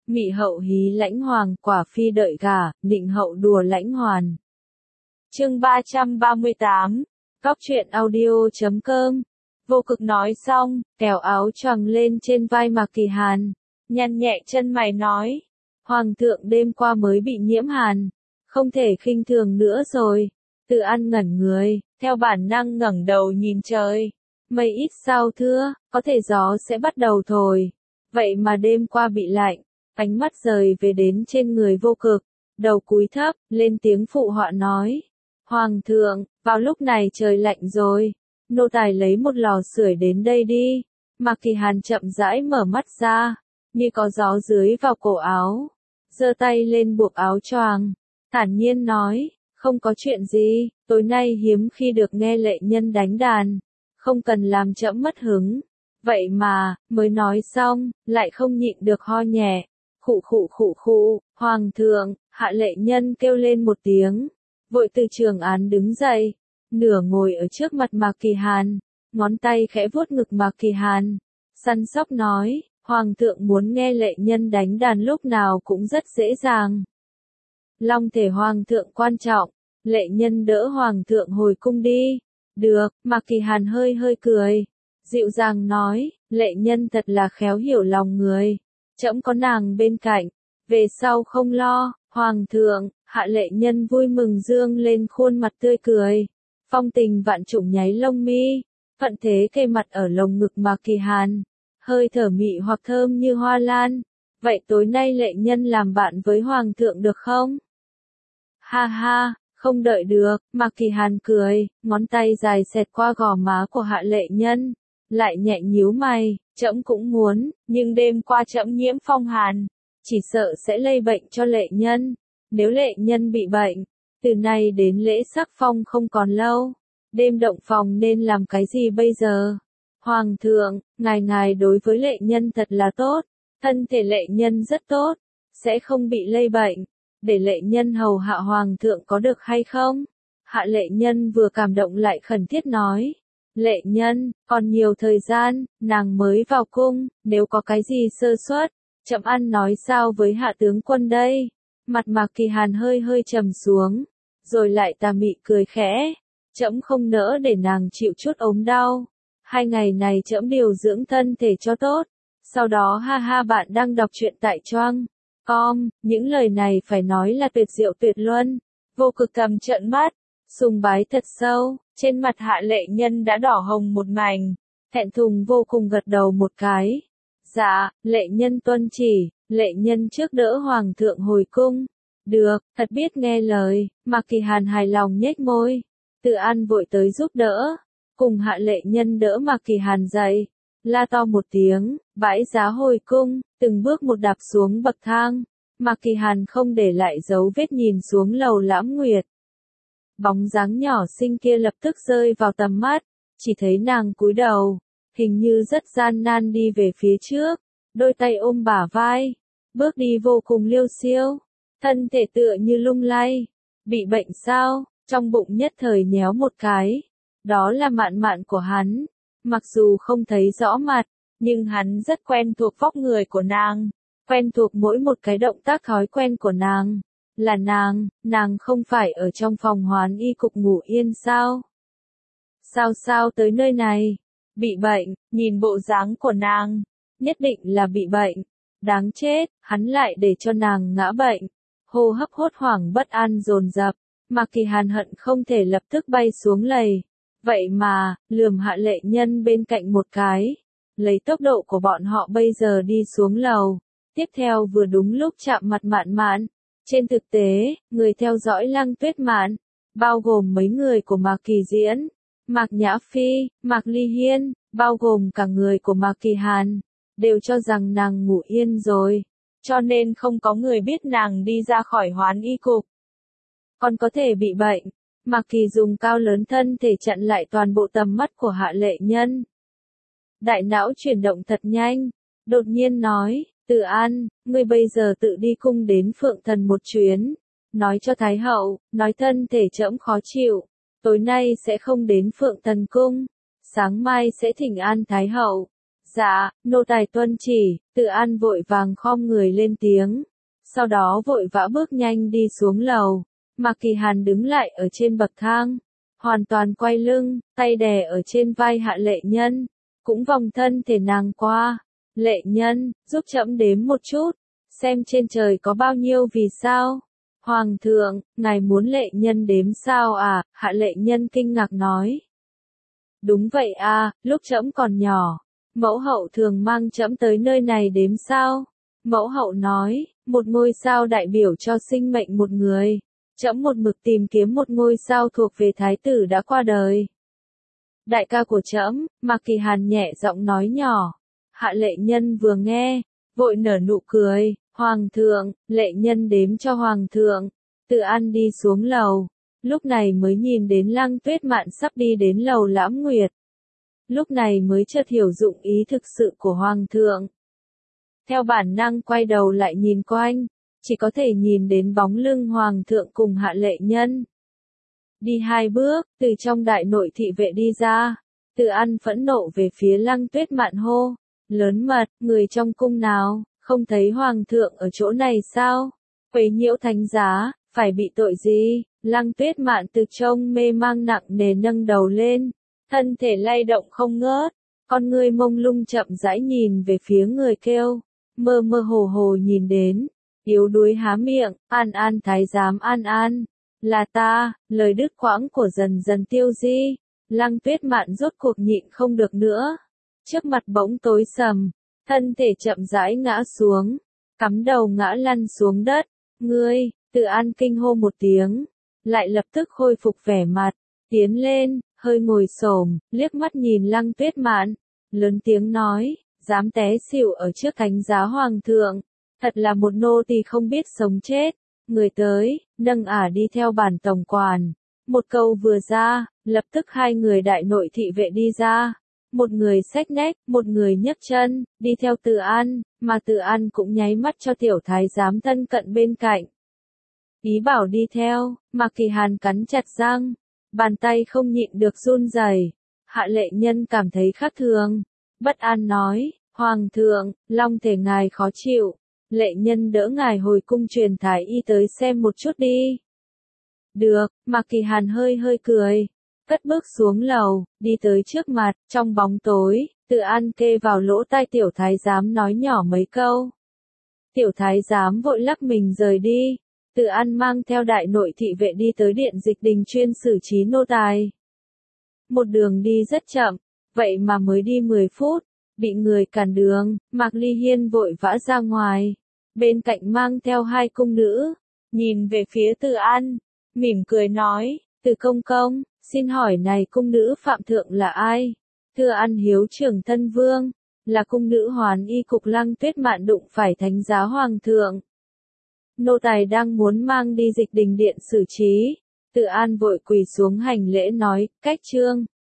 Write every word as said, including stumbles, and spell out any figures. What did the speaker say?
Mị hậu hí lãnh hoàng, quả phi đợi gả, nịnh hậu đùa lãnh hoàn. Chương ba trăm ba mươi tám, Góc truyện audio chấm com. Vô Cực nói xong, kéo áo choàng lên trên vai Mạc Kỳ Hàn, nhăn nhẹ chân mày nói: Hoàng thượng đêm qua mới bị nhiễm hàn, không thể khinh thường nữa rồi. Từ An ngẩn người, theo bản năng ngẩng đầu nhìn trời. Mây ít sao thưa, có thể gió sẽ bắt đầu thổi. Vậy mà đêm qua bị lạnh, ánh mắt rời về đến trên người Vô Cực, đầu cúi thấp, lên tiếng phụ họa nói: Hoàng thượng, vào lúc này trời lạnh rồi, nô tài lấy một lò sưởi đến đây đi. Mạc Kỳ Hàn chậm rãi mở mắt ra, như có gió dưới vào cổ áo, giơ tay lên buộc áo choàng, thản nhiên nói: Không có chuyện gì, tối nay hiếm khi được nghe lệ nhân đánh đàn, không cần làm trẫm mất hứng. Vậy mà, mới nói xong, lại không nhịn được ho nhẹ. Khụ khụ khụ khụ, Hoàng thượng, hạ lệ nhân kêu lên một tiếng, vội từ trường án đứng dậy, nửa ngồi ở trước mặt Mạc Kỳ Hàn, ngón tay khẽ vuốt ngực Mạc Kỳ Hàn, săn sóc nói: Hoàng thượng muốn nghe lệ nhân đánh đàn lúc nào cũng rất dễ dàng. Long thể Hoàng thượng quan trọng, lệ nhân đỡ Hoàng thượng hồi cung đi. Được, Mạc Kỳ Hàn hơi hơi cười, dịu dàng nói: Lệ nhân thật là khéo hiểu lòng người, trẫm có nàng bên cạnh, về sau không lo. Hoàng thượng, hạ lệ nhân vui mừng dương lên khuôn mặt tươi cười, phong tình vạn trùng nháy lông mi, thuận thế kề mặt ở lồng ngực Mạc Kỳ Hàn, hơi thở mị hoặc thơm như hoa lan. Vậy tối nay lệ nhân làm bạn với Hoàng thượng được không? Ha ha, không đợi được. Mạc Kỳ Hàn cười, ngón tay dài xẹt qua gò má của hạ lệ nhân, lại nhẹ nhíu mày: Trẫm cũng muốn, nhưng đêm qua trẫm nhiễm phong hàn, chỉ sợ sẽ lây bệnh cho lệ nhân. Nếu lệ nhân bị bệnh, từ nay đến lễ sắc phong không còn lâu, đêm động phòng nên làm cái gì bây giờ? Hoàng thượng, ngài ngài đối với lệ nhân thật là tốt, thân thể lệ nhân rất tốt, sẽ không bị lây bệnh, để lệ nhân hầu hạ Hoàng thượng có được hay không? Hạ lệ nhân vừa cảm động lại khẩn thiết nói: Lệ nhân, còn nhiều thời gian, nàng mới vào cung, nếu có cái gì sơ suất, trẫm ăn nói sao với hạ tướng quân đây? Mặt Mạc Kỳ Hàn hơi hơi trầm xuống, rồi lại tà mị cười khẽ: Trẫm không nỡ để nàng chịu chút ốm đau, hai ngày này trẫm điều dưỡng thân thể cho tốt, sau đó ha ha. Bạn đang đọc truyện tại choang com, những lời này phải nói là tuyệt diệu tuyệt luân. Vô Cực cầm trợn mắt, sùng bái thật sâu, trên mặt hạ lệ nhân đã đỏ hồng một mảnh, thẹn thùng vô cùng gật đầu một cái. Dạ, lệ nhân tuân chỉ. Lệ nhân trước đỡ Hoàng thượng hồi cung. Được, thật biết nghe lời. Mạc Kỳ Hàn hài lòng nhếch môi. Từ An vội tới giúp đỡ, cùng hạ lệ nhân đỡ Mạc Kỳ Hàn dậy, la to một tiếng, bãi giá hồi cung, từng bước một đạp xuống bậc thang. Mạc Kỳ Hàn không để lại dấu vết nhìn xuống lầu Lãm Nguyệt. Bóng dáng nhỏ xinh kia lập tức rơi vào tầm mắt, chỉ thấy nàng cúi đầu, hình như rất gian nan đi về phía trước, đôi tay ôm bả vai, bước đi vô cùng liêu xiêu, thân thể tựa như lung lay. Bị bệnh sao? Trong bụng nhất thời nhéo một cái. Đó là Mạn Mạn của hắn. Mặc dù không thấy rõ mặt, nhưng hắn rất quen thuộc vóc người của nàng, quen thuộc mỗi một cái động tác thói quen của nàng. Là nàng, nàng không phải ở trong phòng hoán y cục ngủ yên sao? Sao sao tới nơi này? Bị bệnh, nhìn bộ dáng của nàng, nhất định là bị bệnh. Đáng chết, hắn lại để cho nàng ngã bệnh. Hô hấp hốt hoảng bất an dồn dập, Mạc Kỳ Hàn hận không thể lập tức bay xuống lầy. Vậy mà, lườm hạ lệ nhân bên cạnh một cái, lấy tốc độ của bọn họ bây giờ đi xuống lầu, tiếp theo vừa đúng lúc chạm mặt Mạn Mạn. Trên thực tế, người theo dõi Lăng Tuyết Mạn, bao gồm mấy người của Mạc Kỳ Diễn, Mạc Nhã Phi, Mạc Ly Hiên, bao gồm cả người của Mạc Kỳ Hàn, đều cho rằng nàng ngủ yên rồi, cho nên không có người biết nàng đi ra khỏi hoán y cục. Còn có thể bị bệnh. Mạc Kỳ dùng cao lớn thân thể chặn lại toàn bộ tầm mắt của hạ lệ nhân. Đại não chuyển động thật nhanh, đột nhiên nói: Từ An, ngươi bây giờ tự đi cung đến Phượng Thần một chuyến, nói cho Thái hậu, nói thân thể trẫm khó chịu, tối nay sẽ không đến Phượng Thần cung, sáng mai sẽ thỉnh an Thái hậu, Dạ, nô tài tuân chỉ, Từ An vội vàng khom người lên tiếng. Sau đó vội vã bước nhanh đi xuống lầu. Mạc Kỳ Hàn đứng lại ở trên bậc thang. Hoàn toàn quay lưng, tay đè ở trên vai Hạ Lệ Nhân. Cũng vòng thân thể nàng qua. Lệ Nhân, giúp trẫm đếm một chút. Xem trên trời có bao nhiêu vì sao. Hoàng thượng, ngài muốn Lệ Nhân đếm sao à? Hạ Lệ Nhân kinh ngạc nói. Đúng vậy à, lúc trẫm còn nhỏ. Mẫu hậu thường mang trẫm tới nơi này đếm sao. Mẫu hậu nói, một ngôi sao đại biểu cho sinh mệnh một người. Trẫm một mực tìm kiếm một ngôi sao thuộc về thái tử đã qua đời. Đại ca của trẫm, Mạc Kỳ Hàn nhẹ giọng nói nhỏ. Hạ Lệ Nhân vừa nghe, vội nở nụ cười. Hoàng thượng, Lệ Nhân đếm cho Hoàng thượng. Từ An đi xuống lầu. Lúc này mới nhìn đến Lăng Tuyết Mạn sắp đi đến lầu Lãm Nguyệt. Lúc này mới chợt hiểu dụng ý thực sự của Hoàng thượng. Theo bản năng quay đầu lại nhìn quanh, chỉ có thể nhìn đến bóng lưng Hoàng thượng cùng Hạ Lệ Nhân. Đi hai bước, từ trong đại nội thị vệ đi ra. Từ An phẫn nộ về phía Lăng Tuyết Mạn hô. Lớn mật, người trong cung nào, không thấy Hoàng thượng ở chỗ này sao? Quấy nhiễu thánh giá, phải bị tội gì? Lăng Tuyết Mạn từ trong mê mang nặng nề nâng đầu lên. Thân thể lay động không ngớt. Con ngươi mông lung chậm rãi nhìn về phía người kêu. Mơ mơ hồ hồ nhìn đến. Yếu đuối há miệng, An An thái giám An An. Là ta, lời đứt quãng của dần dần tiêu di. Lăng Tuyết Mạn rốt cuộc nhịn không được nữa. Trước mặt bỗng tối sầm. Thân thể chậm rãi ngã xuống. Cắm đầu ngã lăn xuống đất. Ngươi, Từ An kinh hô một tiếng. Lại lập tức khôi phục vẻ mặt. Tiến lên, hơi ngồi xổm, liếc mắt nhìn Lăng Tuyết Mạn. Lớn tiếng nói, dám té xỉu ở trước cánh giá Hoàng thượng. Thật là một nô tỳ không biết sống chết. Người tới, nâng ả đi theo bản tổng quản. Một câu vừa ra, lập tức hai người đại nội thị vệ đi ra. Một người xách nách, một người nhấc chân, đi theo Từ An, mà Từ An cũng nháy mắt cho tiểu thái giám thân cận bên cạnh. Ý bảo đi theo, Mạc Kỳ Hàn cắn chặt răng, bàn tay không nhịn được run rẩy. Hạ Lệ Nhân cảm thấy khác thường, bất an nói, Hoàng thượng, long thể ngài khó chịu. Lệ Nhân đỡ ngài hồi cung truyền thái y tới xem một chút đi. Được, Mạc Kỳ Hàn hơi hơi cười. Cất bước xuống lầu, đi tới trước mặt, trong bóng tối, Từ An kê vào lỗ tai tiểu thái giám nói nhỏ mấy câu. Tiểu thái giám vội lắc mình rời đi. Từ An mang theo đại nội thị vệ đi tới điện dịch đình chuyên xử trí nô tài. Một đường đi rất chậm, vậy mà mới đi mười phút, bị người cản đường, Mạc Ly Hiên vội vã ra ngoài. Bên cạnh mang theo hai cung nữ, nhìn về phía Từ An, mỉm cười nói, Từ công công, xin hỏi này cung nữ phạm thượng là ai? Từ An hiếu trưởng thân vương, là cung nữ Hoán y cục Lăng Tuyết Mạn đụng phải thánh giá Hoàng thượng. Nô tài đang muốn mang đi dịch đình điện xử trí. Từ An vội quỳ xuống hành lễ nói, cách trương.